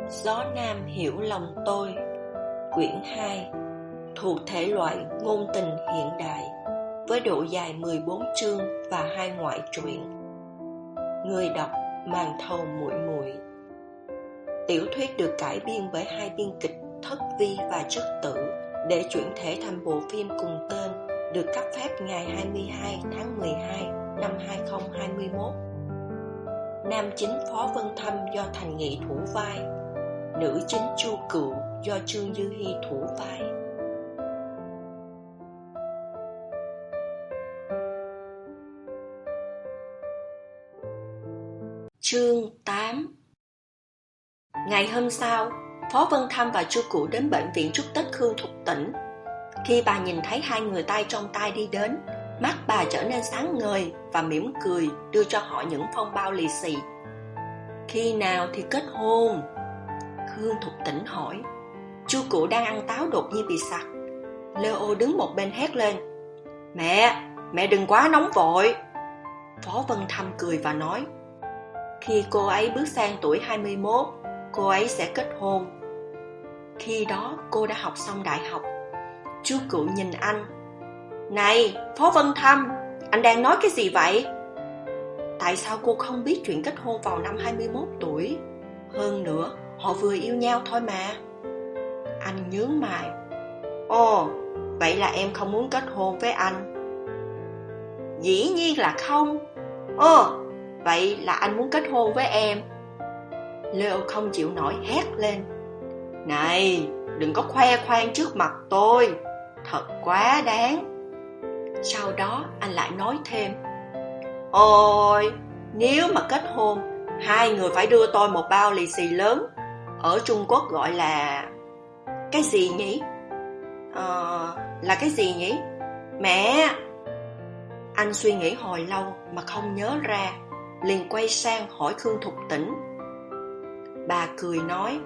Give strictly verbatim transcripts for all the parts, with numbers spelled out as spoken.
Gió Nam hiểu lòng tôi. Quyển hai, thuộc thể loại ngôn tình hiện đại, với độ dài mười bốn chương và hai ngoại truyện. Người đọc Màn Thầu Muội Muội. Tiểu thuyết được cải biên bởi hai biên kịch Thất Vi và Trất Tử để chuyển thể thành bộ phim cùng tên, được cấp phép ngày hai mươi hai tháng mười hai năm hai nghìn không trăm hai mươi mốt. Nam chính Phó Vân Thâm do Thành Nghị thủ vai, nữ chính Chu Cựu do Trương Dư Hi thủ vai. Chương tám. Ngày hôm sau, Phó Vân Thâm và Chu Cựu đến bệnh viện chúc Tết Khương Thục Tĩnh. Khi bà nhìn thấy hai người tay trong tay đi đến, mắt bà trở nên sáng ngời và mỉm cười đưa cho họ những phong bao lì xì. Khi nào thì kết hôn? Khương Thục Tĩnh hỏi. Chu Cựu đang ăn táo đột nhiên bị sặc. Leo đứng một bên hét lên. Mẹ, mẹ đừng quá nóng vội. Phó Vân Thâm cười và nói. Khi cô ấy bước sang tuổi hai mươi mốt, cô ấy sẽ kết hôn. Khi đó cô đã học xong đại học. Chu Cựu nhìn anh. Này, Phó Vân Thâm, anh đang nói cái gì vậy? Tại sao cô không biết chuyện kết hôn vào năm hai mươi mốt tuổi? Hơn nữa, họ vừa yêu nhau thôi mà. Anh nhướng mày. Ồ, vậy là em không muốn kết hôn với anh? Dĩ nhiên là không. Ồ, vậy là anh muốn kết hôn với em? Leo không chịu nổi hét lên. Này, đừng có khoe khoang trước mặt tôi. Thật quá đáng. Sau đó anh lại nói thêm. Ôi, nếu mà kết hôn, hai người phải đưa tôi một bao lì xì lớn. Ở Trung Quốc gọi là... Cái gì nhỉ? Ờ, là cái gì nhỉ? Mẹ! Anh suy nghĩ hồi lâu mà không nhớ ra, liền quay sang hỏi Khương Thục Tĩnh. Bà cười nói.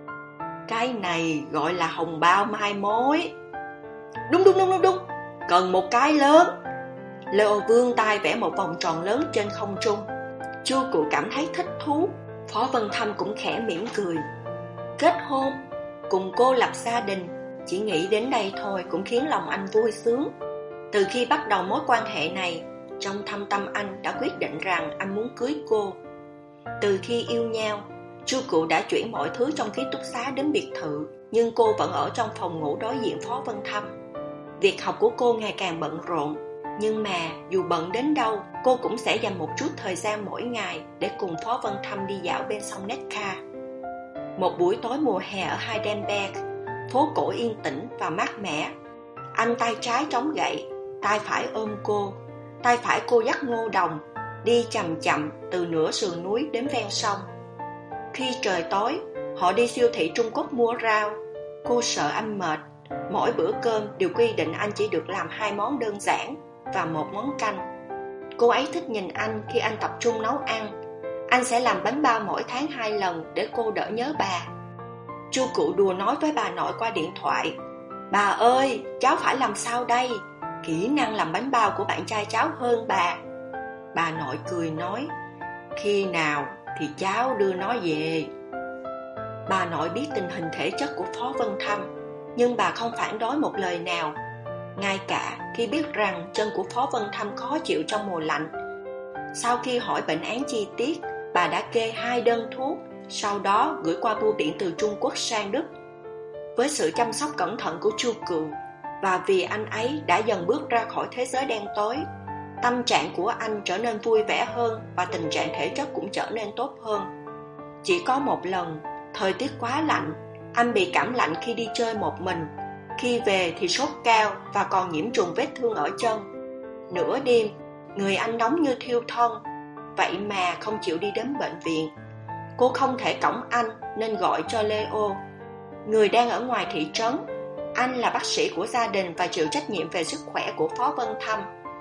Cái này gọi là hồng bao mai mối. Đúng đúng đúng đúng đúng, cần một cái lớn. Leo vươn tay vẽ một vòng tròn lớn trên không trung. Chu Cựu cảm thấy thích thú. Phó Vân Thâm cũng khẽ mỉm cười. Kết hôn, cùng cô lập gia đình, chỉ nghĩ đến đây thôi cũng khiến lòng anh vui sướng. Từ khi bắt đầu mối quan hệ này, trong thâm tâm anh đã quyết định rằng anh muốn cưới cô. Từ khi yêu nhau, Chu Cựu đã chuyển mọi thứ trong ký túc xá đến biệt thự, nhưng cô vẫn ở trong phòng ngủ đối diện Phó Vân Thâm. Việc học của cô ngày càng bận rộn, nhưng mà dù bận đến đâu, cô cũng sẽ dành một chút thời gian mỗi ngày để cùng Phó Vân Thâm đi dạo bên sông Necka. Một buổi tối mùa hè ở Heidelberg, phố cổ yên tĩnh và mát mẻ. Anh tay trái chống gậy, tay phải ôm cô, tay phải cô dắt Ngô Đồng, đi chậm chậm từ nửa sườn núi đến ven sông. Khi trời tối, họ đi siêu thị Trung Quốc mua rau. Cô sợ anh mệt, mỗi bữa cơm đều quy định anh chỉ được làm hai món đơn giản và một món canh. Cô ấy thích nhìn anh khi anh tập trung nấu ăn. Anh sẽ làm bánh bao mỗi tháng hai lần để cô đỡ nhớ bà. Chu Cựu đùa nói với bà nội qua điện thoại. Bà ơi, cháu phải làm sao đây? Kỹ năng làm bánh bao của bạn trai cháu hơn bà. Bà nội cười nói. Khi nào thì cháu đưa nó về. Bà nội biết tình hình thể chất của Phó Vân Thâm, nhưng bà không phản đối một lời nào. Ngay cả khi biết rằng chân của Phó Vân Thâm khó chịu trong mùa lạnh. Sau khi hỏi bệnh án chi tiết, bà đã kê hai đơn thuốc, sau đó gửi qua bưu điện từ Trung Quốc sang Đức. Với sự chăm sóc cẩn thận của Chu Cựu, và vì anh ấy đã dần bước ra khỏi thế giới đen tối, tâm trạng của anh trở nên vui vẻ hơn và tình trạng thể chất cũng trở nên tốt hơn. Chỉ có một lần, thời tiết quá lạnh, anh bị cảm lạnh khi đi chơi một mình. Khi về thì sốt cao và còn nhiễm trùng vết thương ở chân. Nửa đêm, người anh nóng như thiêu thân, vậy mà không chịu đi đến bệnh viện. Cô không thể cõng anh nên gọi cho Leo, người đang ở ngoài thị trấn. Anh là bác sĩ của gia đình và chịu trách nhiệm về sức khỏe của Phó Vân Thâm.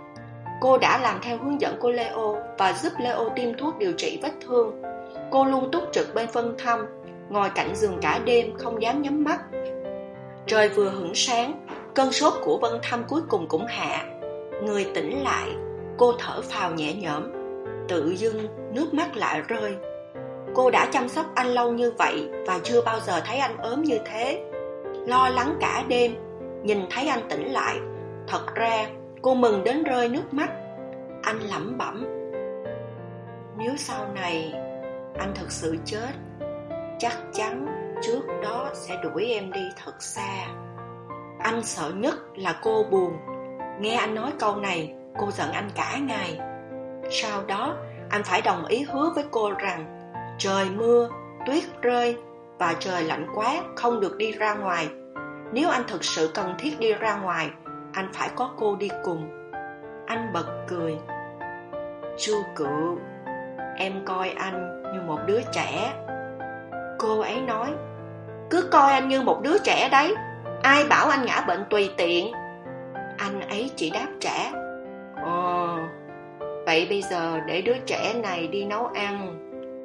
Cô đã làm theo hướng dẫn của Leo và giúp Leo tiêm thuốc điều trị vết thương. Cô luôn túc trực bên Vân Thâm, ngồi cạnh giường cả đêm không dám nhắm mắt. Trời vừa hửng sáng, cơn sốt của Vân Thâm cuối cùng cũng hạ. Người tỉnh lại, cô thở phào nhẹ nhõm. Tự dưng nước mắt lại rơi. Cô đã chăm sóc anh lâu như vậy và chưa bao giờ thấy anh ốm như thế. Lo lắng cả đêm, nhìn thấy anh tỉnh lại. Thật ra cô mừng đến rơi nước mắt. Anh lẩm bẩm: nếu sau này anh thực sự chết, chắc chắn trước đó sẽ đuổi em đi thật xa. Anh sợ nhất là cô buồn. Nghe anh nói câu này, cô giận anh cả ngày. Sau đó anh phải đồng ý hứa với cô rằng trời mưa, tuyết rơi và trời lạnh quá không được đi ra ngoài. Nếu anh thực sự cần thiết đi ra ngoài, anh phải có cô đi cùng. Anh bật cười: Chu Cựu, em coi anh như một đứa trẻ. Cô ấy nói: cứ coi anh như một đứa trẻ đấy, ai bảo anh ngã bệnh tùy tiện. Anh ấy chỉ đáp trả: Ồ, vậy bây giờ để đứa trẻ này đi nấu ăn.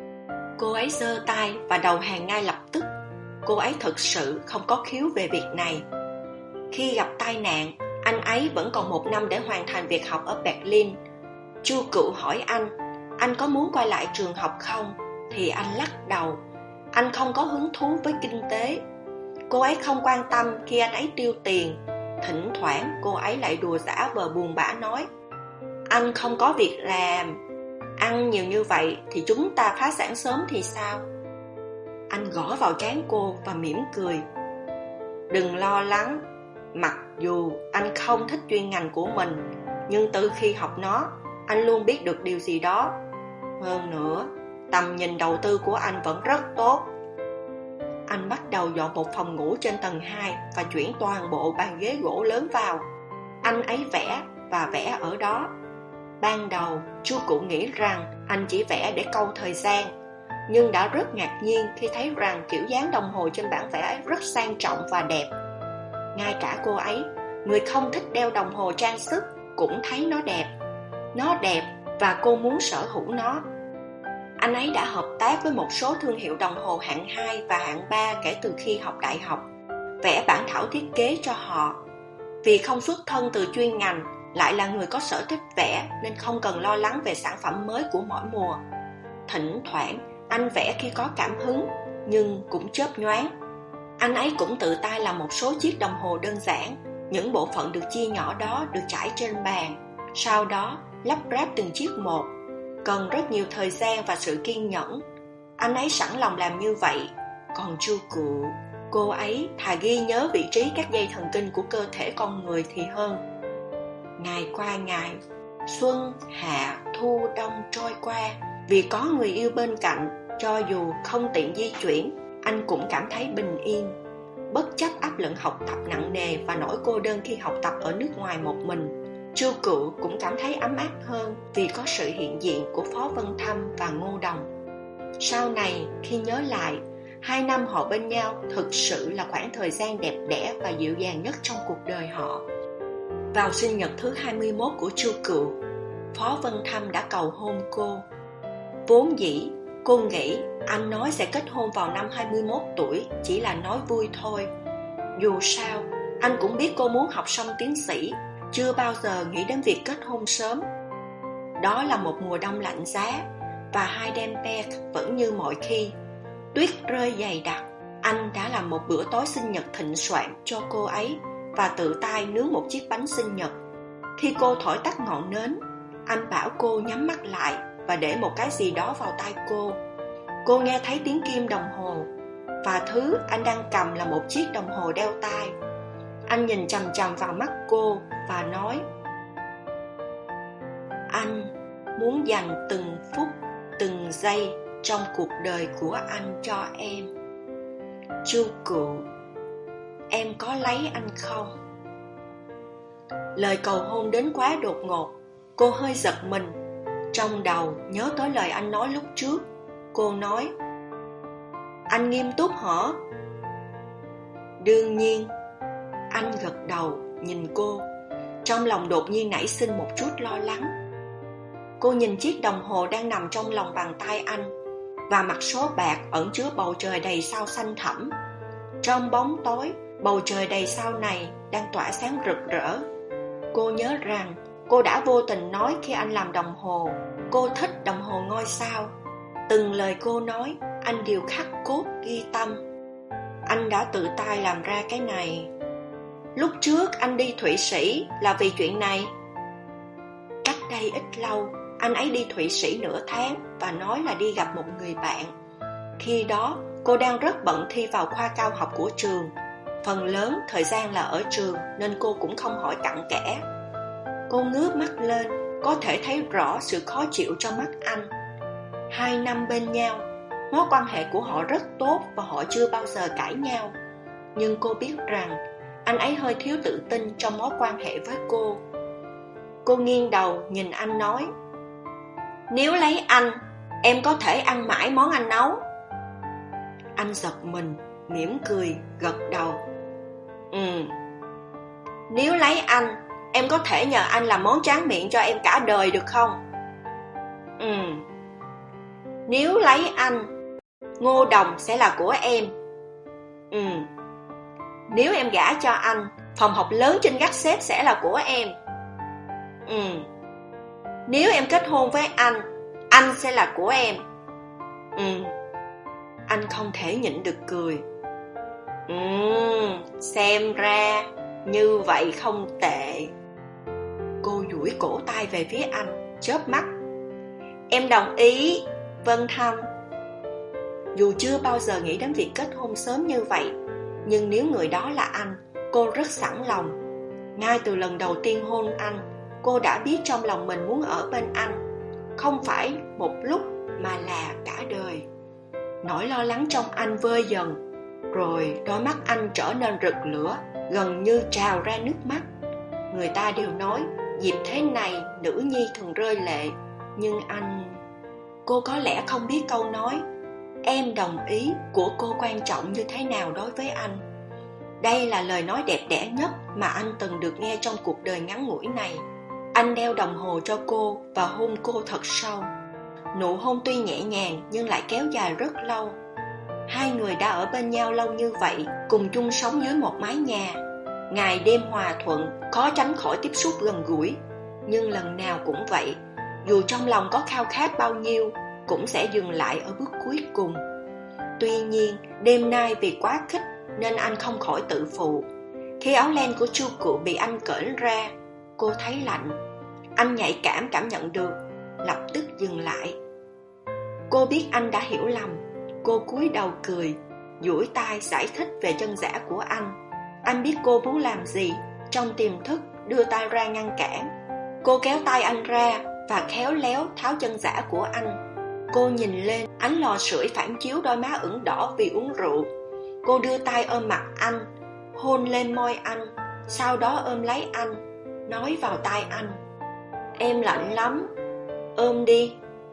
Cô ấy giơ tay và đầu hàng ngay lập tức. Cô ấy thực sự không có khiếu về việc này. Khi gặp tai nạn, anh ấy vẫn còn một năm để hoàn thành việc học ở Berlin. Chu Cựu hỏi anh, anh có muốn quay lại trường học không? Thì anh lắc đầu. Anh không có hứng thú với kinh tế. Cô ấy không quan tâm khi anh ấy tiêu tiền. Thỉnh thoảng cô ấy lại đùa giỡn vờ buồn bã nói: anh không có việc làm, ăn nhiều như vậy thì chúng ta phá sản sớm thì sao? Anh gõ vào trán cô và mỉm cười: đừng lo lắng. Mặc dù anh không thích chuyên ngành của mình, nhưng từ khi học nó, anh luôn biết được điều gì đó. Hơn nữa, tầm nhìn đầu tư của anh vẫn rất tốt. Anh bắt đầu dọn một phòng ngủ trên tầng hai và chuyển toàn bộ bàn ghế gỗ lớn vào. Anh ấy vẽ và vẽ ở đó. Ban đầu, Chu Cựu nghĩ rằng anh chỉ vẽ để câu thời gian, nhưng đã rất ngạc nhiên khi thấy rằng kiểu dáng đồng hồ trên bản vẽ ấy rất sang trọng và đẹp. Ngay cả cô ấy, người không thích đeo đồng hồ trang sức, cũng thấy nó đẹp. Nó đẹp và cô muốn sở hữu nó. Anh ấy đã hợp tác với một số thương hiệu đồng hồ hạng hai và hạng ba kể từ khi học đại học, vẽ bản thảo thiết kế cho họ. Vì không xuất thân từ chuyên ngành, lại là người có sở thích vẽ nên không cần lo lắng về sản phẩm mới của mỗi mùa. Thỉnh thoảng, anh vẽ khi có cảm hứng, nhưng cũng chớp nhoáng. Anh ấy cũng tự tay làm một số chiếc đồng hồ đơn giản. Những bộ phận được chia nhỏ đó được trải trên bàn, sau đó lắp ráp từng chiếc một. Cần rất nhiều thời gian và sự kiên nhẫn. Anh ấy sẵn lòng làm như vậy. Còn Chu Cựu, cô ấy thà ghi nhớ vị trí các dây thần kinh của cơ thể con người thì hơn. Ngày qua ngày, xuân, hạ, thu, đông trôi qua. Vì có người yêu bên cạnh, cho dù không tiện di chuyển, anh cũng cảm thấy bình yên. Bất chấp áp lực học tập nặng nề và nỗi cô đơn khi học tập ở nước ngoài một mình, Chu Cựu cũng cảm thấy ấm áp hơn vì có sự hiện diện của Phó Vân Thâm và Ngô Đồng. Sau này, khi nhớ lại, hai năm họ bên nhau thực sự là khoảng thời gian đẹp đẽ và dịu dàng nhất trong cuộc đời họ. Vào sinh nhật thứ hai mươi mốt của Chu Cựu, Phó Vân Thâm đã cầu hôn cô. Vốn dĩ, cô nghĩ anh nói sẽ kết hôn vào năm hai mươi mốt tuổi chỉ là nói vui thôi. Dù sao, anh cũng biết cô muốn học xong tiến sĩ, chưa bao giờ nghĩ đến việc kết hôn sớm. Đó là một mùa đông lạnh giá, và Heidelberg vẫn như mọi khi. Tuyết rơi dày đặc. Anh đã làm một bữa tối sinh nhật thịnh soạn cho cô ấy và tự tay nướng một chiếc bánh sinh nhật. Khi cô thổi tắt ngọn nến, anh bảo cô nhắm mắt lại và để một cái gì đó vào tay cô. Cô nghe thấy tiếng kim đồng hồ, và thứ anh đang cầm là một chiếc đồng hồ đeo tay. Anh nhìn chằm chằm vào mắt cô và nói: anh muốn dành từng phút, từng giây trong cuộc đời của anh cho em. Chu Cựu, em có lấy anh không? Lời cầu hôn đến quá đột ngột. Cô hơi giật mình. Trong đầu nhớ tới lời anh nói lúc trước. Cô nói: anh nghiêm túc hả? Đương nhiên. Anh gật đầu nhìn cô. Trong lòng đột nhiên nảy sinh một chút lo lắng. Cô nhìn chiếc đồng hồ đang nằm trong lòng bàn tay anh, và mặt số bạc ẩn chứa bầu trời đầy sao xanh thẳm. Trong bóng tối, bầu trời đầy sao này đang tỏa sáng rực rỡ. Cô nhớ rằng cô đã vô tình nói khi anh làm đồng hồ, cô thích đồng hồ ngôi sao. Từng lời cô nói, anh đều khắc cốt ghi tâm. Anh đã tự tay làm ra cái này. Lúc trước anh đi Thụy Sĩ là vì chuyện này. Cách đây ít lâu, anh ấy đi Thụy Sĩ nửa tháng và nói là đi gặp một người bạn. Khi đó, cô đang rất bận thi vào khoa cao học của trường. Phần lớn thời gian là ở trường nên cô cũng không hỏi cặn kẽ. Cô ngước mắt lên, có thể thấy rõ sự khó chịu trong mắt anh. Hai năm bên nhau, mối quan hệ của họ rất tốt và họ chưa bao giờ cãi nhau. Nhưng cô biết rằng anh ấy hơi thiếu tự tin trong mối quan hệ với cô. Cô nghiêng đầu nhìn anh nói: Nếu lấy anh, em có thể ăn mãi món anh nấu. Anh giật mình, mỉm cười, gật đầu. Ừ. Nếu lấy anh, em có thể nhờ anh làm món tráng miệng cho em cả đời được không? Ừ. Nếu lấy anh, ngô đồng sẽ là của em. Ừ. Nếu em gả cho anh, phòng học lớn trên gác xếp sẽ là của em. Ừ. Nếu em kết hôn với anh, anh sẽ là của em. Ừ. Anh không thể nhịn được cười. Ừ, xem ra như vậy không tệ. Cô duỗi cổ tay về phía anh, chớp mắt. Em đồng ý, Vân Thâm. Dù chưa bao giờ nghĩ đến việc kết hôn sớm như vậy, nhưng nếu người đó là anh, cô rất sẵn lòng. Ngay từ lần đầu tiên hôn anh, cô đã biết trong lòng mình muốn ở bên anh. Không phải một lúc mà là cả đời. Nỗi lo lắng trong anh vơi dần, rồi đôi mắt anh trở nên rực lửa, gần như trào ra nước mắt. Người ta đều nói dịp thế này nữ nhi thường rơi lệ, nhưng anh... Cô có lẽ không biết câu nói em đồng ý của cô quan trọng như thế nào đối với anh. Đây là lời nói đẹp đẽ nhất mà anh từng được nghe trong cuộc đời ngắn ngủi này. Anh đeo đồng hồ cho cô và hôn cô thật sâu. Nụ hôn tuy nhẹ nhàng nhưng lại kéo dài rất lâu. Hai người đã ở bên nhau lâu như vậy, cùng chung sống dưới một mái nhà. Ngày đêm hòa thuận, khó tránh khỏi tiếp xúc gần gũi. Nhưng lần nào cũng vậy, dù trong lòng có khao khát bao nhiêu, cũng sẽ dừng lại ở bước cuối cùng. Tuy nhiên, đêm nay vì quá khích nên anh không khỏi tự phụ. Khi áo len của chu cụ bị anh cởi ra, cô thấy lạnh. Anh nhạy cảm cảm nhận được, lập tức dừng lại. Cô biết anh đã hiểu lầm. Cô cúi đầu cười, duỗi tay giải thích về chân giả của anh. Anh biết cô muốn làm gì, trong tiềm thức đưa tay ra ngăn cản. Cô kéo tay anh ra và khéo léo tháo chân giả của anh. Cô nhìn lên, ánh lò sưởi phản chiếu đôi má ửng đỏ vì uống rượu. Cô đưa tay ôm mặt anh, hôn lên môi anh, sau đó ôm lấy anh, nói vào tai anh: Em lạnh lắm, ôm đi.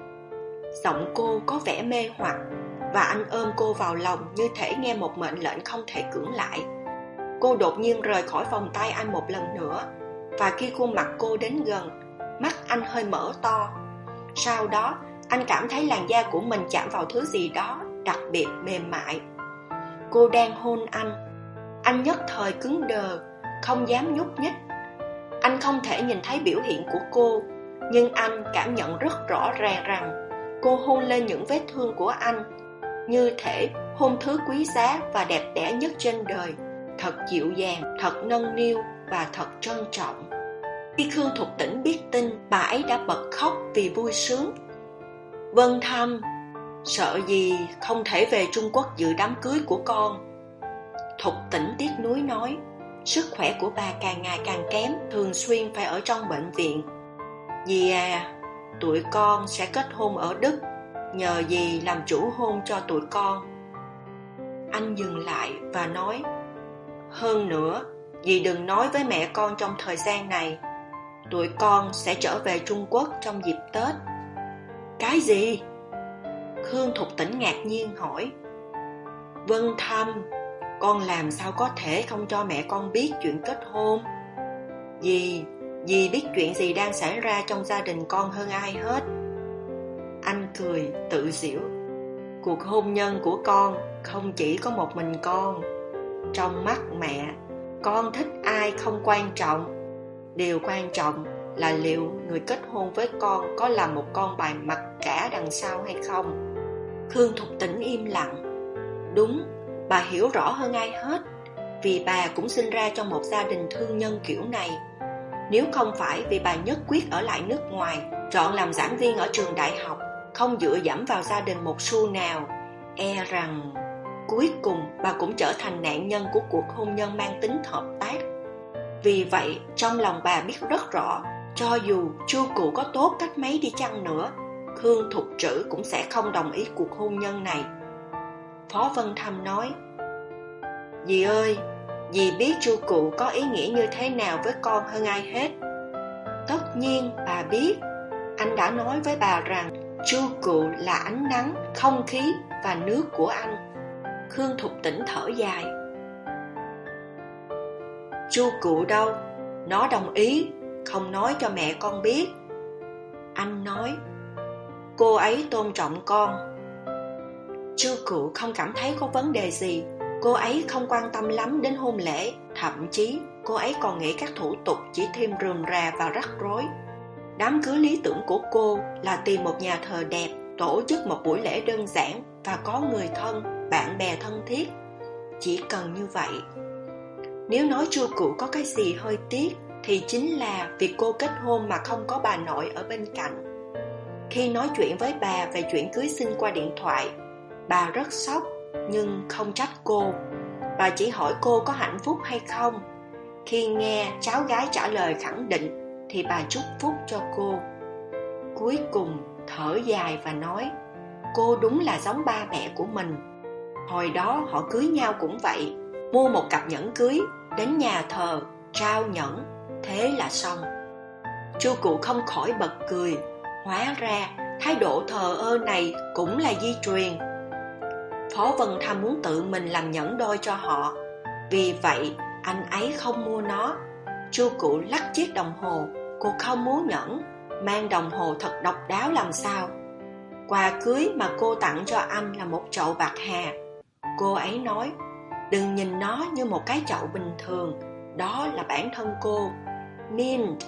Giọng cô có vẻ mê hoặc, và anh ôm cô vào lòng như thể nghe một mệnh lệnh không thể cưỡng lại. Cô đột nhiên rời khỏi vòng tay anh một lần nữa, và khi khuôn mặt cô đến gần, mắt anh hơi mở to. Sau đó, anh cảm thấy làn da của mình chạm vào thứ gì đó đặc biệt mềm mại. Cô đang hôn anh. Anh nhất thời cứng đờ, không dám nhúc nhích. Anh không thể nhìn thấy biểu hiện của cô, nhưng anh cảm nhận rất rõ ràng rằng cô hôn lên những vết thương của anh, như thể hôn thứ quý giá và đẹp đẽ nhất trên đời, thật dịu dàng, thật nâng niu và thật trân trọng. Khi Khương Thục Tĩnh biết tin, bà ấy đã bật khóc vì vui sướng. Vân Thâm, sợ gì không thể về Trung Quốc dự đám cưới của con? Thục Tĩnh tiếc nuối nói, sức khỏe của bà càng ngày càng kém, thường xuyên phải ở trong bệnh viện. Dì à, tụi con sẽ kết hôn ở Đức, nhờ dì làm chủ hôn cho tụi con. Anh dừng lại và nói, hơn nữa, dì đừng nói với mẹ con trong thời gian này. Tụi con sẽ trở về Trung Quốc trong dịp Tết. Cái gì? Khương Thục Tĩnh ngạc nhiên hỏi. Vân Thâm, con làm sao có thể không cho mẹ con biết chuyện kết hôn? Dì, dì biết chuyện gì đang xảy ra trong gia đình con hơn ai hết. Anh cười, tự giễu. Cuộc hôn nhân của con không chỉ có một mình con. Trong mắt mẹ, con thích ai không quan trọng. Điều quan trọng là liệu người kết hôn với con có là một con bài mặc cả đằng sau hay không. Khương Thục Tĩnh im lặng. Đúng, bà hiểu rõ hơn ai hết, vì bà cũng sinh ra trong một gia đình thương nhân kiểu này. Nếu không phải vì bà nhất quyết ở lại nước ngoài, chọn làm giảng viên ở trường đại học, không dựa dẫm vào gia đình một xu nào, e rằng cuối cùng bà cũng trở thành nạn nhân của cuộc hôn nhân mang tính hợp tác. Vì vậy, trong lòng bà biết rất rõ, cho dù Chu Cụ có tốt cách mấy đi chăng nữa, Khương Thục Trữ cũng sẽ không đồng ý cuộc hôn nhân này. Phó Vân Thâm nói, dì ơi, dì biết Chu Cụ có ý nghĩa như thế nào với con hơn ai hết. Tất nhiên bà biết, anh đã nói với bà rằng Chu Cụ là ánh nắng, không khí và nước của anh. Khương Thục Tĩnh thở dài. Chu Cụ đâu? Nó đồng ý, không nói cho mẹ con biết. Anh nói, cô ấy tôn trọng con. Chu Cụ không cảm thấy có vấn đề gì. Cô ấy không quan tâm lắm đến hôn lễ. Thậm chí cô ấy còn nghĩ các thủ tục chỉ thêm rườm rà và rắc rối. Đám cưới lý tưởng của cô là tìm một nhà thờ đẹp, tổ chức một buổi lễ đơn giản và có người thân, bạn bè thân thiết. Chỉ cần như vậy. Nếu nói Chu Cụ có cái gì hơi tiếc, thì chính là việc cô kết hôn mà không có bà nội ở bên cạnh. Khi nói chuyện với bà về chuyện cưới xin qua điện thoại, bà rất sốc nhưng không trách cô. Bà chỉ hỏi cô có hạnh phúc hay không. Khi nghe cháu gái trả lời khẳng định thì bà chúc phúc cho cô. Cuối cùng thở dài và nói, cô đúng là giống ba mẹ của mình. Hồi đó họ cưới nhau cũng vậy, mua một cặp nhẫn cưới, đến nhà thờ, trao nhẫn, thế là xong. Chu Cụ không khỏi bật cười. Hóa ra thái độ thờ ơ này cũng là di truyền. Phó Vân Thâm muốn tự mình làm nhẫn đôi cho họ, vì vậy anh ấy không mua nó. Chu Cụ lắc chiếc đồng hồ. Cô không muốn nhẫn, mang đồng hồ thật độc đáo làm sao. Quà cưới mà cô tặng cho anh là một chậu bạc hà. Cô ấy nói, đừng nhìn nó như một cái chậu bình thường, đó là bản thân cô. Mint.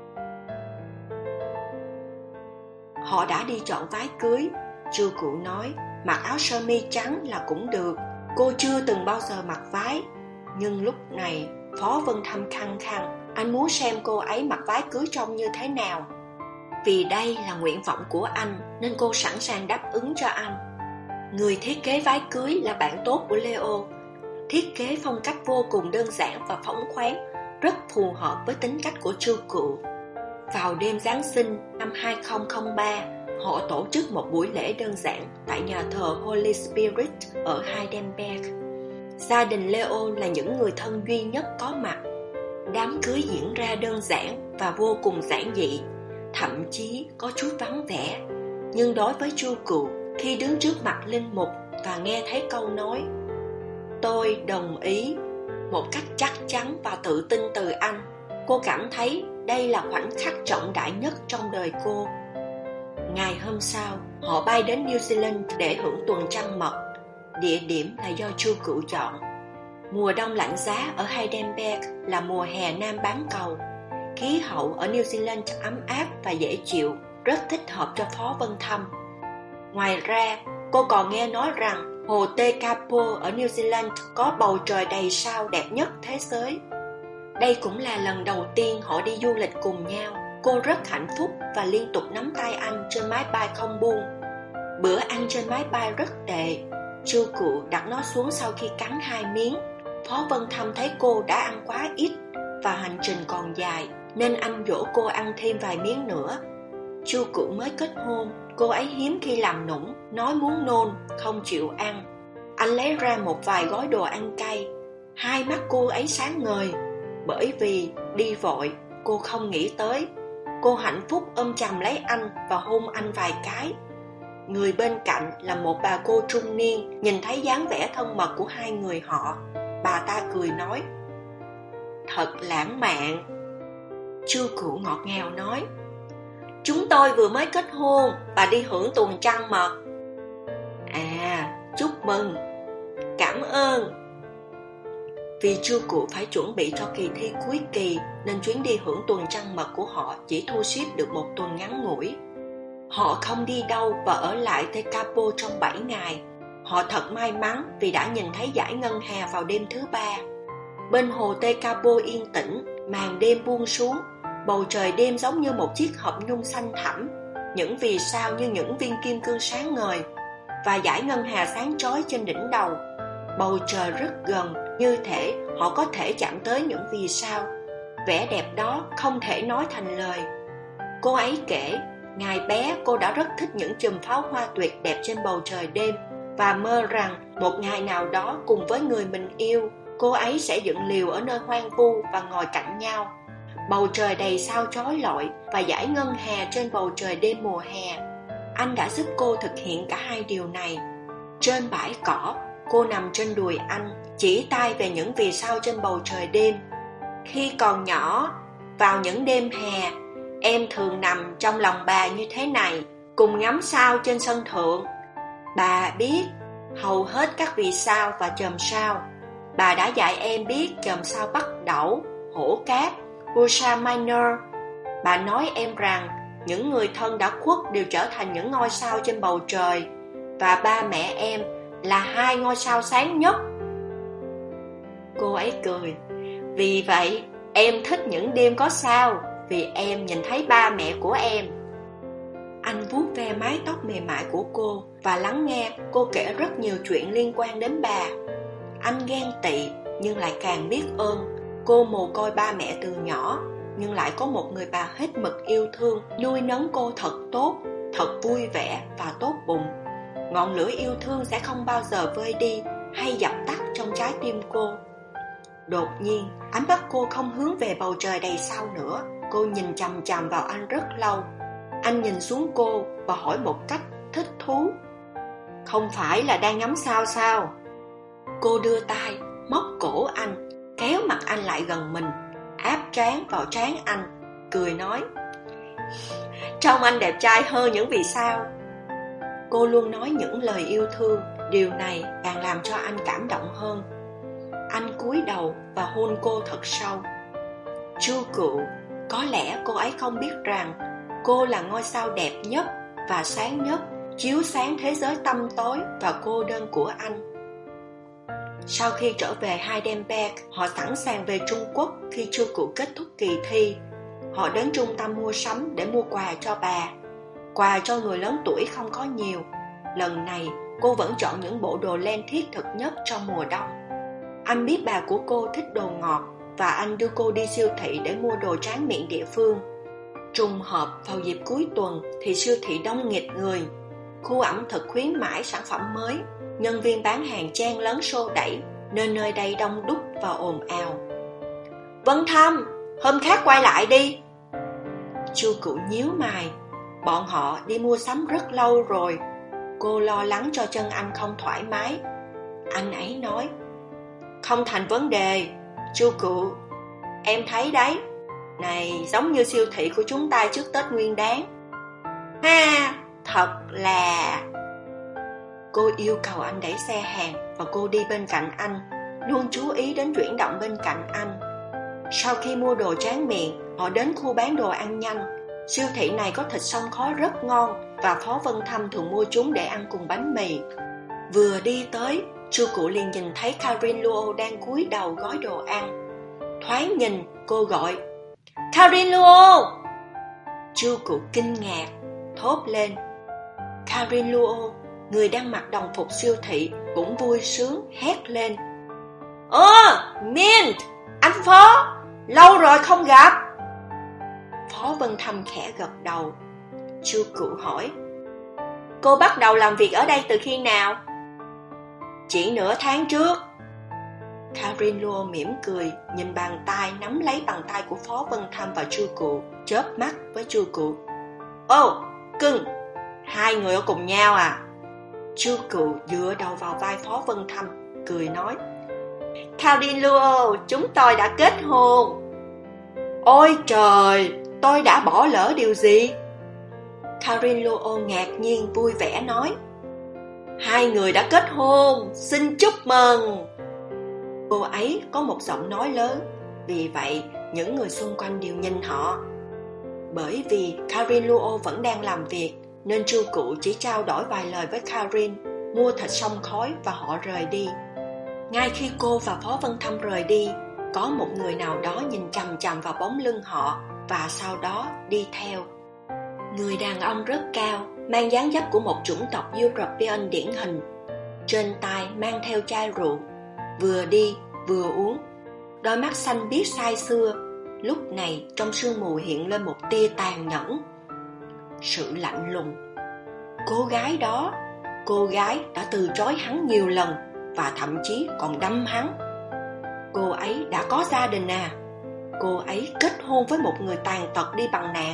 Họ đã đi chọn váy cưới. Chu Cụ nói, mặc áo sơ mi trắng là cũng được. Cô chưa từng bao giờ mặc váy. Nhưng lúc này Phó Vân Thâm khăng khăng, anh muốn xem cô ấy mặc váy cưới trông như thế nào. Vì đây là nguyện vọng của anh, nên cô sẵn sàng đáp ứng cho anh. Người thiết kế váy cưới là bạn tốt của Leo. Thiết kế phong cách vô cùng đơn giản và phóng khoáng, rất phù hợp với tính cách của Chu Cụ. Vào đêm Giáng sinh năm hai không không ba, họ tổ chức một buổi lễ đơn giản tại nhà thờ Holy Spirit ở Heidelberg. Gia đình Leo là những người thân duy nhất có mặt. Đám cưới diễn ra đơn giản và vô cùng giản dị, thậm chí có chút vắng vẻ. Nhưng đối với Chu Cụ, khi đứng trước mặt linh mục và nghe thấy câu nói "Tôi đồng ý" một cách chắc chắn và tự tin từ anh, cô cảm thấy đây là khoảnh khắc trọng đại nhất trong đời cô. Ngày hôm sau, họ bay đến New Zealand để hưởng tuần trăng mật. Địa điểm là do Chu Cụ chọn. Mùa đông lạnh giá ở Heidelberg là mùa hè nam bán cầu. Khí hậu ở New Zealand ấm áp và dễ chịu, rất thích hợp cho Phó Vân Thâm. Ngoài ra, cô còn nghe nói rằng hồ Te Kapo ở New Zealand có bầu trời đầy sao đẹp nhất thế giới. Đây cũng là lần đầu tiên họ đi du lịch cùng nhau. Cô rất hạnh phúc và liên tục nắm tay anh trên máy bay không buông. Bữa ăn trên máy bay rất tệ. Chu Cụ đặt nó xuống sau khi cắn hai miếng. Phó Vân Thâm thấy cô đã ăn quá ít và hành trình còn dài, nên anh dỗ cô ăn thêm vài miếng nữa. Chu Cụ mới kết hôn, cô ấy hiếm khi làm nũng, nói muốn nôn, không chịu ăn. Anh lấy ra một vài gói đồ ăn cay. Hai mắt cô ấy sáng ngời, bởi vì đi vội, cô không nghĩ tới. Cô hạnh phúc ôm chầm lấy anh và hôn anh vài cái. Người bên cạnh là một bà cô trung niên, nhìn thấy dáng vẻ thân mật của hai người họ. Bà ta cười nói, thật lãng mạn. Chu Cụ ngọt ngào nói, chúng tôi vừa mới kết hôn và đi hưởng tuần trăng mật. À, chúc mừng. Cảm ơn. Vì Chu Cụ phải chuẩn bị cho kỳ thi cuối kỳ, nên chuyến đi hưởng tuần trăng mật của họ chỉ thu xếp được một tuần ngắn ngủi. Họ không đi đâu và ở lại Tekapo trong bảy ngày. Họ thật may mắn vì đã nhìn thấy dải ngân hà vào đêm thứ ba. Bên hồ Tekapo yên tĩnh, màn đêm buông xuống, bầu trời đêm giống như một chiếc hộp nhung xanh thẳm, những vì sao như những viên kim cương sáng ngời, và dải ngân hà sáng chói trên đỉnh đầu. Bầu trời rất gần, như thể họ có thể chạm tới những vì sao. Vẻ đẹp đó không thể nói thành lời. Cô ấy kể, ngày bé cô đã rất thích những chùm pháo hoa tuyệt đẹp trên bầu trời đêm, và mơ rằng một ngày nào đó cùng với người mình yêu, cô ấy sẽ dựng liều ở nơi hoang vu và ngồi cạnh nhau. Bầu trời đầy sao chói lọi và dải ngân hà trên bầu trời đêm mùa hè. Anh đã giúp cô thực hiện cả hai điều này. Trên bãi cỏ, cô nằm trên đùi anh, chỉ tay về những vì sao trên bầu trời đêm. Khi còn nhỏ, vào những đêm hè, em thường nằm trong lòng bà như thế này, cùng ngắm sao trên sân thượng. Bà biết hầu hết các vì sao và chòm sao. Bà đã dạy em biết chòm sao Bắc Đẩu, Hổ Cát, Ursa Minor. Bà nói em rằng những người thân đã khuất đều trở thành những ngôi sao trên bầu trời, và ba mẹ em là hai ngôi sao sáng nhất. Cô ấy cười. Vì vậy, em thích những đêm có sao, vì em nhìn thấy ba mẹ của em. Anh vuốt ve mái tóc mềm mại của cô và lắng nghe cô kể rất nhiều chuyện liên quan đến bà. Anh ghen tị nhưng lại càng biết ơn. Cô mồ côi ba mẹ từ nhỏ, nhưng lại có một người bà hết mực yêu thương, nuôi nấng cô thật tốt, thật vui vẻ và tốt bụng. Ngọn lửa yêu thương sẽ không bao giờ vơi đi hay dập tắt trong trái tim cô. Đột nhiên, ánh mắt cô không hướng về bầu trời đầy sao nữa. Cô nhìn chằm chằm vào anh rất lâu. Anh nhìn xuống cô và hỏi một cách thích thú. Không phải là đang ngắm sao sao? Cô đưa tay, móc cổ anh, kéo mặt anh lại gần mình, áp trán vào trán anh, cười nói: Trông anh đẹp trai hơn những vì sao. Cô luôn nói những lời yêu thương, điều này càng làm cho anh cảm động hơn. Anh cúi đầu và hôn cô thật sâu. Chu Cựu, có lẽ cô ấy không biết rằng cô là ngôi sao đẹp nhất và sáng nhất, chiếu sáng thế giới tăm tối và cô đơn của anh. Sau khi trở về Heidelberg, họ sẵn sàng về Trung Quốc khi Chu Cựu kết thúc kỳ thi. Họ đến trung tâm mua sắm để mua quà cho bà. Quà cho người lớn tuổi không có nhiều. Lần này, cô vẫn chọn những bộ đồ len thiết thực nhất trong mùa đông. Anh biết bà của cô thích đồ ngọt, và anh đưa cô đi siêu thị để mua đồ tráng miệng địa phương. Trùng hợp vào dịp cuối tuần thì siêu thị đông nghịt người. Khu ẩm thực khuyến mãi sản phẩm mới, nhân viên bán hàng chen lấn xô đẩy, nên nơi đây đông đúc và ồn ào. Vân Thâm, hôm khác quay lại đi. Chu Cựu nhíu mày. Bọn họ đi mua sắm rất lâu rồi. Cô lo lắng cho chân anh không thoải mái. Anh ấy nói: Không thành vấn đề, Chu Cựu. Em thấy đấy, này giống như siêu thị của chúng ta trước Tết Nguyên Đán. Ha, thật là... Cô yêu cầu anh đẩy xe hàng và cô đi bên cạnh anh, luôn chú ý đến chuyển động bên cạnh anh. Sau khi mua đồ tráng miệng, họ đến khu bán đồ ăn nhanh. Siêu thị này có thịt xông khói rất ngon, và Phó Vân Thâm thường mua chúng để ăn cùng bánh mì. Vừa đi tới, Chu Cựu liền nhìn thấy Karin Luo đang cúi đầu gói đồ ăn. Thoáng nhìn, cô gọi: Karin Luo! Chu Cựu kinh ngạc, thốt lên. Karin Luo, người đang mặc đồng phục siêu thị, cũng vui sướng hét lên: Ơ, Mint, anh Phó, lâu rồi không gặp. Phó Vân Thâm khẽ gật đầu. Chu Cựu hỏi: Cô bắt đầu làm việc ở đây từ khi nào? Chỉ nửa tháng trước. Karin Luo mỉm cười, nhìn bàn tay nắm lấy bàn tay của Phó Vân Thâm và Chu Cựu, chớp mắt với Chu Cựu. Ô, cưng, hai người ở cùng nhau à? Chu Cựu dựa đầu vào vai Phó Vân Thâm, cười nói: Karin Luo, chúng tôi đã kết hôn. Ôi trời, tôi đã bỏ lỡ điều gì? Karin Luo ngạc nhiên vui vẻ nói: Hai người đã kết hôn, xin chúc mừng. Cô ấy có một giọng nói lớn, vì vậy những người xung quanh đều nhìn họ. Bởi vì Karin Luo vẫn đang làm việc, nên Chu Cụ chỉ trao đổi vài lời với Karin, mua thịt xông khói và họ rời đi. Ngay khi cô và Phó Vân Thâm rời đi, có một người nào đó nhìn chằm chằm vào bóng lưng họ và sau đó đi theo. Người đàn ông rất cao, mang dáng dấp của một chủng tộc European điển hình. Trên tay mang theo chai rượu, vừa đi vừa uống. Đôi mắt xanh biếc say sưa, lúc này trong sương mù hiện lên một tia tàn nhẫn, sự lạnh lùng. Cô gái đó, cô gái đã từ chối hắn nhiều lần và thậm chí còn đâm hắn. Cô ấy đã có gia đình à? Cô ấy kết hôn với một người tàn tật đi bằng nạn.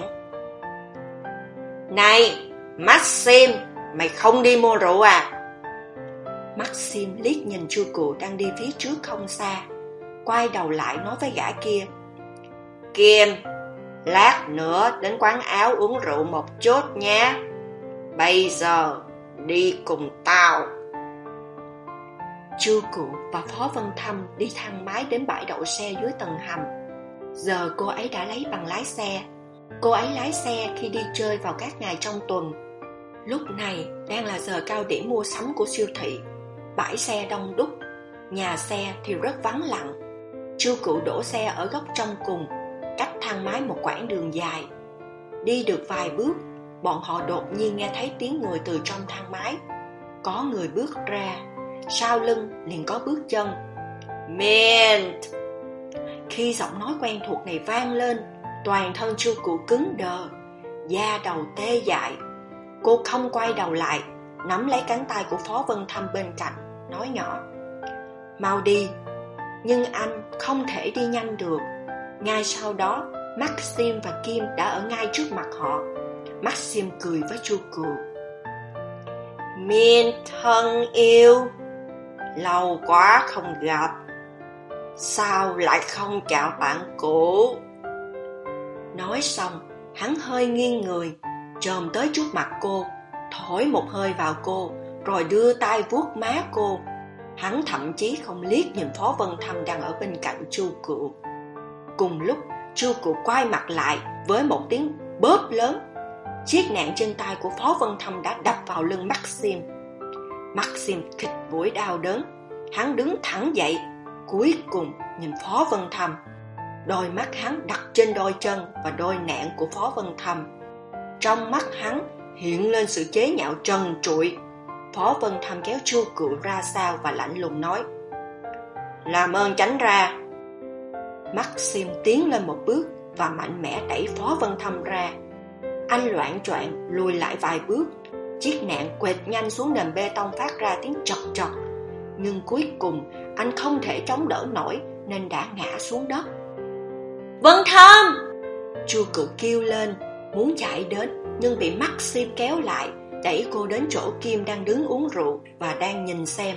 Này, Maxim, mày không đi mua rượu à? Maxim liếc nhìn Chu Cụ đang đi phía trước không xa, quay đầu lại nói với gã kia: Kim, lát nữa đến quán áo uống rượu một chút nha. Bây giờ đi cùng tao. Chu Cụ và Phó Vân Thâm đi thang máy đến bãi đậu xe dưới tầng hầm. Giờ cô ấy đã lấy bằng lái xe. Cô ấy lái xe khi đi chơi vào các ngày trong tuần. Lúc này đang là giờ cao điểm mua sắm của siêu thị. Bãi xe đông đúc, nhà xe thì rất vắng lặng. Chu Cụ đổ xe ở góc trong cùng, cách thang máy một quãng đường dài. Đi được vài bước, bọn họ đột nhiên nghe thấy tiếng người từ trong thang máy. Có người bước ra, sau lưng liền có bước chân. Mint! Khi giọng nói quen thuộc này vang lên, toàn thân Chu Cụ cứng đờ, da đầu tê dại. Cô không quay đầu lại, nắm lấy cánh tay của Phó Vân Thâm bên cạnh, nói nhỏ: Mau đi. Nhưng anh không thể đi nhanh được. Ngay sau đó, Maxim và Kim đã ở ngay trước mặt họ. Maxim cười với Chu Cụ: Mint thân yêu, lâu quá không gặp, sao lại không chào bạn cũ? Nói xong, hắn hơi nghiêng người, chồm tới trước mặt cô, thổi một hơi vào cô, rồi đưa tay vuốt má cô. Hắn thậm chí không liếc nhìn Phó Vân Thâm đang ở bên cạnh Chu Cụ. Cùng lúc, Chu Cụ quay mặt lại với một tiếng bóp lớn. Chiếc nạn trên tay của Phó Vân Thâm đã đập vào lưng Maxim. Maxim khịt mũi đau đớn. Hắn đứng thẳng dậy, cuối cùng nhìn Phó Vân Thâm. Đôi mắt hắn đặt trên đôi chân và đôi nạn của Phó Vân Thâm. Trong mắt hắn hiện lên sự chế nhạo trần trụi. Phó Vân Thâm kéo Chu Cụ ra sau và lạnh lùng nói: Làm ơn tránh ra. Maxim tiến lên một bước và mạnh mẽ đẩy Phó Vân Thâm ra. Anh loạng choạng lùi lại vài bước. Chiếc nạn quệt nhanh xuống nền bê tông phát ra tiếng trật trật. Nhưng cuối cùng anh không thể chống đỡ nổi nên đã ngã xuống đất. Vân Thâm! Chu Cụ kêu lên, muốn chạy đến nhưng bị Maxim kéo lại, đẩy cô đến chỗ Kim đang đứng uống rượu và đang nhìn xem.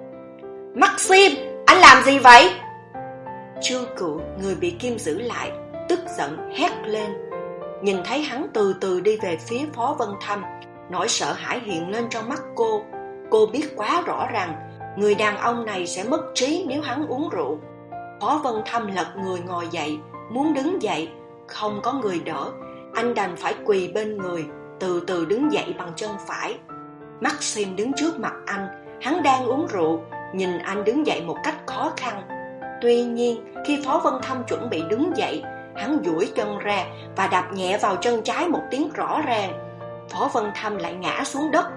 Maxim, anh làm gì vậy? Chu Cụ, người bị Kim giữ lại, tức giận hét lên. Nhìn thấy hắn từ từ đi về phía Phó Vân Thâm, nỗi sợ hãi hiện lên trong mắt cô. Cô biết quá rõ rằng người đàn ông này sẽ mất trí nếu hắn uống rượu. Phó Vân Thâm lật người ngồi dậy, muốn đứng dậy, không có người đỡ. Anh đành phải quỳ bên người, từ từ đứng dậy bằng chân phải. Maxim đứng trước mặt anh, hắn đang uống rượu, nhìn anh đứng dậy một cách khó khăn. Tuy nhiên, khi Phó Vân Thâm chuẩn bị đứng dậy, hắn duỗi chân ra và đạp nhẹ vào chân trái một tiếng rõ ràng. Phó Vân Thâm lại ngã xuống đất.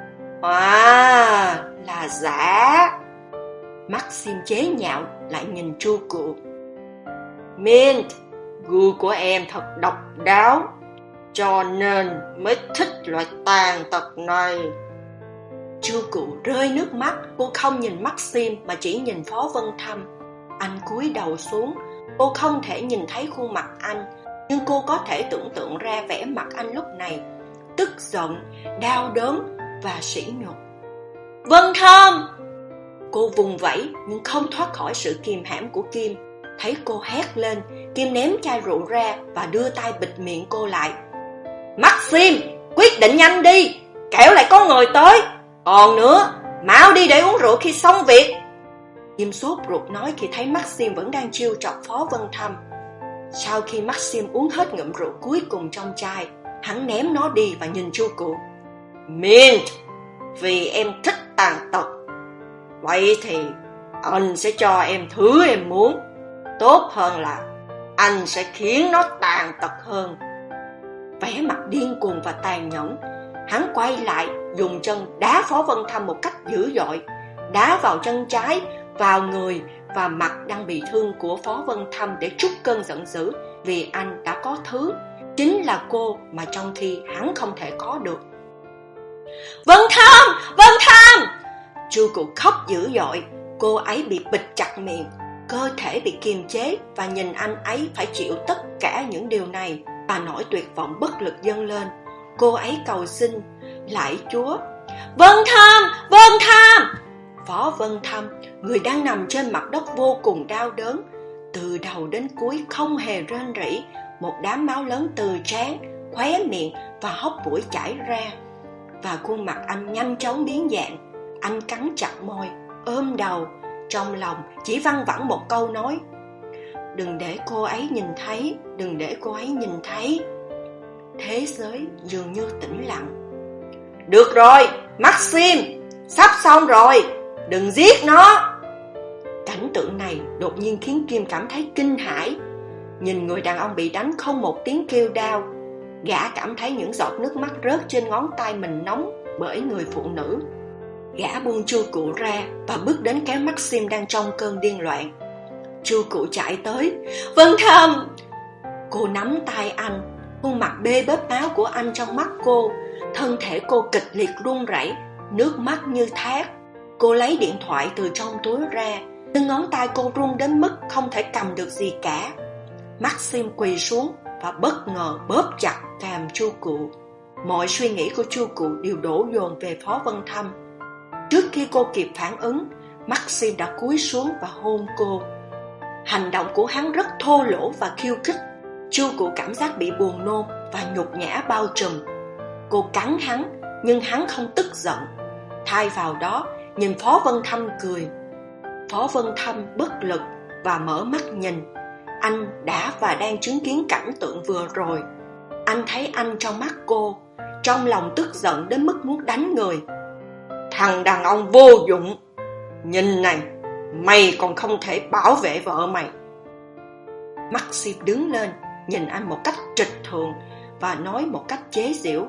À, là giả. Maxim chế nhạo lại nhìn Chu Cụ. Mint, gu của em thật độc đáo, cho nên mới thích loại tàn tật này. Chu Cụ rơi nước mắt. Cô không nhìn Maxim mà chỉ nhìn Phó Vân Thâm. Anh cúi đầu xuống. Cô không thể nhìn thấy khuôn mặt anh, nhưng cô có thể tưởng tượng ra vẻ mặt anh lúc này: tức giận, đau đớn và sỉ nhục. Vân Thâm! Cô vùng vẫy nhưng không thoát khỏi sự kìm hãm của Kim. Thấy cô hét lên, Kim ném chai rượu ra và đưa tay bịt miệng cô lại. Maxim, quyết định nhanh đi, kẻo lại có người tới. Còn nữa, mau đi để uống rượu khi xong việc. Kim sốt ruột nói khi thấy Maxim vẫn đang trêu chọc Phó Vân Thâm. Sau khi Maxim uống hết ngụm rượu cuối cùng trong chai, Hắn ném nó đi và nhìn chu cụ. Mint, vì em thích tàn tật, vậy thì anh sẽ cho em thứ em muốn. Tốt hơn là anh sẽ khiến nó tàn tật hơn. Vẻ mặt điên cuồng và tàn nhẫn, hắn quay lại dùng chân đá Phó Vân Thăm một cách dữ dội, đá vào chân trái, vào người và mặt đang bị thương của Phó Vân Thăm để trút cơn giận dữ vì anh đã có thứ, chính là cô mà trong khi hắn không thể có được. Vân Thăm! Vân Thăm! Chu cụ khóc dữ dội, cô ấy bị bịt chặt miệng, cơ thể bị kiềm chế và nhìn anh ấy phải chịu tất cả những điều này và nỗi tuyệt vọng bất lực dâng lên. Cô ấy cầu xin, lạy Chúa. Vân Thăm! Vân Thăm! Phó Vân Thăm, người đang nằm trên mặt đất vô cùng đau đớn, từ đầu đến cuối không hề rên rỉ, một đám máu lớn từ trán, khóe miệng và hốc mũi chảy ra, và khuôn mặt anh nhanh chóng biến dạng. Anh cắn chặt môi, ôm đầu, trong lòng chỉ văng vẳng một câu nói: đừng để cô ấy nhìn thấy, đừng để cô ấy nhìn thấy. Thế giới dường như tĩnh lặng. Được rồi, Maxim, sắp xong rồi, đừng giết nó. Cảnh tượng này đột nhiên khiến Kim cảm thấy kinh hãi. Nhìn người đàn ông bị đánh không một tiếng kêu đau, gã cảm thấy những giọt nước mắt rớt trên ngón tay mình nóng bởi người phụ nữ. Gã buông chu cụ ra và bước đến kéo Maxim đang trong cơn điên loạn. Chu cụ chạy tới. Vân Thăm! Cô nắm tay anh, khuôn mặt bê bết máu của anh trong mắt cô, thân thể cô kịch liệt run rẩy, nước mắt như thác. Cô lấy điện thoại từ trong túi ra, nhưng ngón tay cô run đến mức không thể cầm được gì cả. Maxim quỳ xuống và bất ngờ bóp chặt cằm chu cụ. Mọi suy nghĩ của chu cụ đều đổ dồn về Phó Vân Thăm. Trước khi cô kịp phản ứng, Maxim đã cúi xuống và hôn cô. Hành động của hắn rất thô lỗ và khiêu khích. Chu cụ cảm giác bị buồn nôn và nhục nhã bao trùm. Cô cắn hắn, nhưng hắn không tức giận. Thay vào đó, nhìn Phó Vân Thăm cười. Phó Vân Thăm bất lực và mở mắt nhìn. Anh đã và đang chứng kiến cảnh tượng vừa rồi. Anh thấy anh trong mắt cô, trong lòng tức giận đến mức muốn đánh người. Thằng đàn ông vô dụng, nhìn này, mày còn không thể bảo vệ vợ mày. Maxim đứng lên, nhìn anh một cách trịch thượng và nói một cách chế giễu.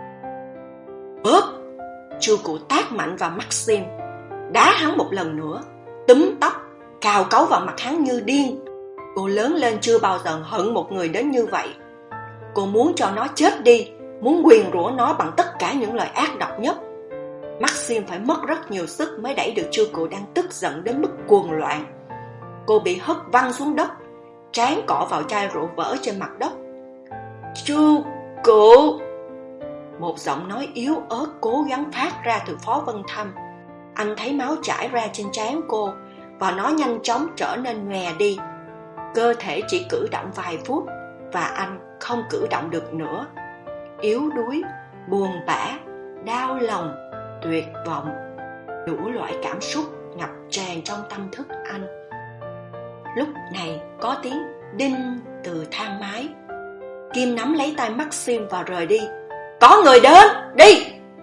Bóp! Chu cụ tát mạnh vào Maxim, đá hắn một lần nữa, túm tóc, cào cấu vào mặt hắn như điên. Cô lớn lên chưa bao giờ hận một người đến như vậy. Cô muốn cho nó chết đi, muốn nguyền rủa nó bằng tất cả những lời ác độc nhất. Maxim phải mất rất nhiều sức mới đẩy được chu cụ đang tức giận đến mức cuồng loạn. Cô bị hất văng xuống đất, trán cọ vào chai rượu vỡ trên mặt đất. Chu cụ! Một giọng nói yếu ớt cố gắng phát ra từ Phó Vân Thăm. Anh thấy máu chảy ra trên trán cô và nó nhanh chóng trở nên nhòe đi. Cơ thể chỉ cử động vài phút và anh không cử động được nữa. Yếu đuối, buồn bã, đau lòng, tuyệt vọng, đủ loại cảm xúc ngập tràn trong tâm thức anh. Lúc này có tiếng đinh từ thang máy. Kim nắm lấy tay Maxim và rời đi. Có người đến, đi!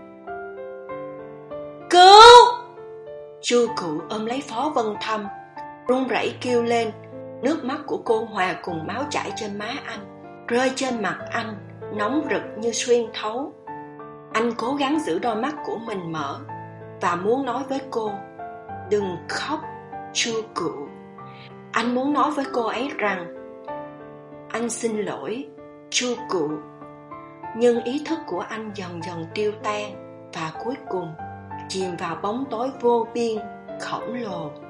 Cứu! Chu cụ ôm lấy Phó Vân Thăm, run rẩy kêu lên. Nước mắt của cô hòa cùng máu chảy trên má anh, rơi trên mặt anh, nóng rực như xuyên thấu. Anh cố gắng giữ đôi mắt của mình mở và muốn nói với cô: đừng khóc, chu cụ. Anh muốn nói với cô ấy rằng: anh xin lỗi, chu cụ. Nhưng ý thức của anh dần dần tiêu tan và cuối cùng chìm vào bóng tối vô biên khổng lồ.